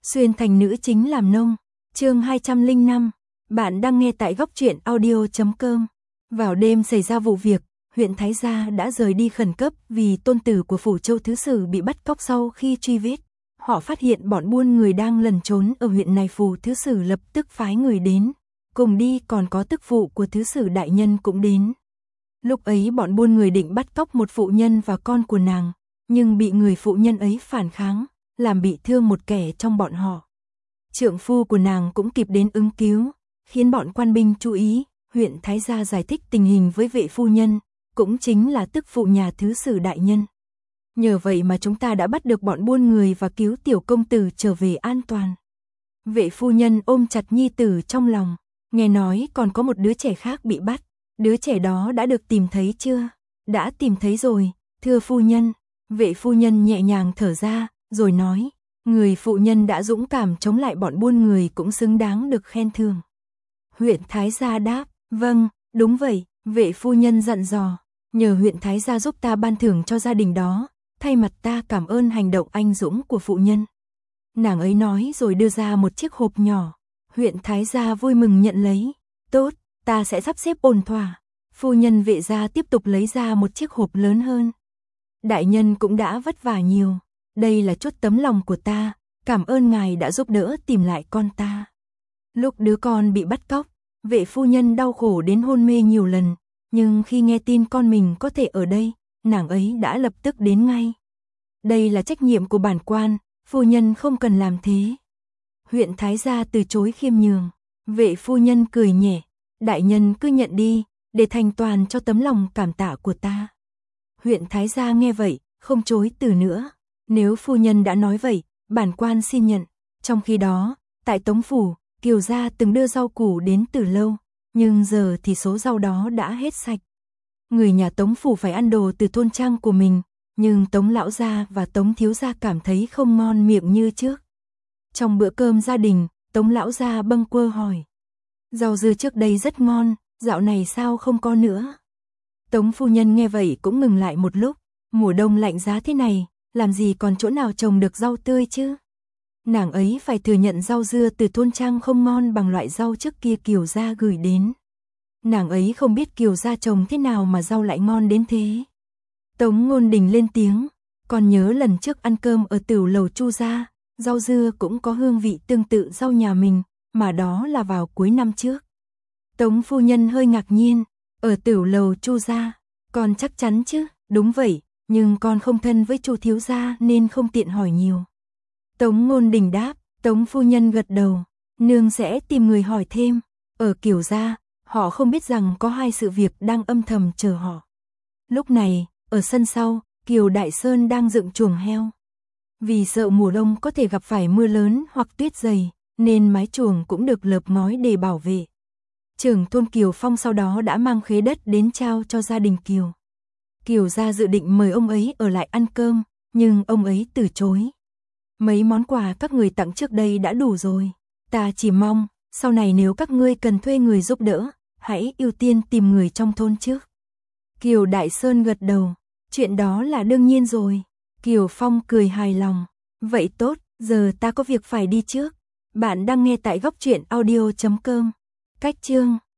Xuyên thành nữ chính làm nông. Chương 205. Bạn đang nghe tại góc truyện audio.com. Vào đêm xảy ra vụ việc, huyện Thái Gia đã rời đi khẩn cấp vì tôn tử của Phủ Châu Thứ Sử bị bắt cóc. Sau khi truy vết, họ phát hiện bọn buôn người đang lẩn trốn ở huyện này. Phủ Thứ Sử lập tức phái người đến, cùng đi còn có tức phụ của Thứ Sử đại nhân cũng đến. Lúc ấy bọn buôn người định bắt cóc một phụ nhân và con của nàng, nhưng bị người phụ nhân ấy phản kháng, làm bị thương một kẻ trong bọn họ. Trượng phu của nàng cũng kịp đến ứng cứu, khiến bọn quan binh chú ý. Huyện Thái Gia giải thích tình hình với vệ phu nhân, cũng chính là tức phụ nhà Thứ Sử đại nhân. Nhờ vậy mà chúng ta đã bắt được bọn buôn người và cứu tiểu công tử trở về an toàn. Vệ phu nhân ôm chặt nhi tử trong lòng, nghe nói còn có một đứa trẻ khác bị bắt. Đứa trẻ đó đã được tìm thấy chưa? Đã tìm thấy rồi, thưa phu nhân. Vệ phu nhân nhẹ nhàng thở ra, rồi nói, người phụ nhân đã dũng cảm chống lại bọn buôn người cũng xứng đáng được khen thưởng. Huyện Thái Gia đáp, vâng, đúng vậy. Vệ phu nhân dặn dò, nhờ huyện Thái Gia giúp ta ban thưởng cho gia đình đó, thay mặt ta cảm ơn hành động anh dũng của phụ nhân. Nàng ấy nói rồi đưa ra một chiếc hộp nhỏ. Huyện Thái Gia vui mừng nhận lấy. Tốt, ta sẽ sắp xếp ổn thỏa. Phu nhân Vệ gia tiếp tục lấy ra một chiếc hộp lớn hơn. Đại nhân cũng đã vất vả nhiều. Đây là chút tấm lòng của ta, cảm ơn ngài đã giúp đỡ tìm lại con ta. Lúc đứa con bị bắt cóc, vệ phu nhân đau khổ đến hôn mê nhiều lần, nhưng khi nghe tin con mình có thể ở đây, nàng ấy đã lập tức đến ngay. Đây là trách nhiệm của bản quan, phu nhân không cần làm thế. Huyện Thái Gia từ chối khiêm nhường. Vệ phu nhân cười nhẹ, đại nhân cứ nhận đi, để thành toàn cho tấm lòng cảm tạ của ta. Huyện Thái Gia nghe vậy, không chối từ nữa. Nếu phu nhân đã nói vậy, bản quan xin nhận. Trong khi đó, tại Tống Phủ, Kiều gia từng đưa rau củ đến từ lâu, nhưng giờ thì số rau đó đã hết sạch. Người nhà Tống Phủ phải ăn đồ từ thôn trang của mình, nhưng Tống lão gia và Tống thiếu gia cảm thấy không ngon miệng như trước. Trong bữa cơm gia đình, Tống lão gia bâng quơ hỏi, rau dưa trước đây rất ngon, dạo này sao không có nữa? Tống phu nhân nghe vậy cũng ngừng lại một lúc, mùa đông lạnh giá thế này, làm gì còn chỗ nào trồng được rau tươi chứ? Nàng ấy phải thừa nhận rau dưa từ thôn trang không ngon bằng loại rau trước kia Kiều gia gửi đến. Nàng ấy không biết Kiều gia trồng thế nào mà rau lại ngon đến thế. Tống Ngôn Đình lên tiếng, còn nhớ lần trước ăn cơm ở tửu lầu Chu gia, rau dưa cũng có hương vị tương tự rau nhà mình, mà đó là vào cuối năm trước. Tống phu nhân hơi ngạc nhiên, ở tửu lầu Chu gia, con chắc chắn chứ? Đúng vậy, nhưng con không thân với Chu thiếu gia nên không tiện hỏi nhiều. Tống Ngôn Đình đáp. Tống phu nhân gật đầu, nương sẽ tìm người hỏi thêm. Ở Kiều gia, họ không biết rằng có hai sự việc đang âm thầm chờ họ. Lúc này, ở sân sau, Kiều Đại Sơn đang dựng chuồng heo. Vì sợ mùa đông có thể gặp phải mưa lớn hoặc tuyết dày, nên mái chuồng cũng được lợp ngói để bảo vệ. Trưởng thôn Kiều Phong sau đó đã mang khế đất đến trao cho gia đình Kiều. Kiều gia dự định mời ông ấy ở lại ăn cơm, nhưng ông ấy từ chối. Mấy món quà các người tặng trước đây đã đủ rồi. Ta chỉ mong, sau này nếu các ngươi cần thuê người giúp đỡ, hãy ưu tiên tìm người trong thôn trước. Kiều Đại Sơn gật đầu, chuyện đó là đương nhiên rồi. Kiều Phong cười hài lòng, vậy tốt, giờ ta có việc phải đi trước. Bạn đang nghe tại góc truyện audio.com. Cách chương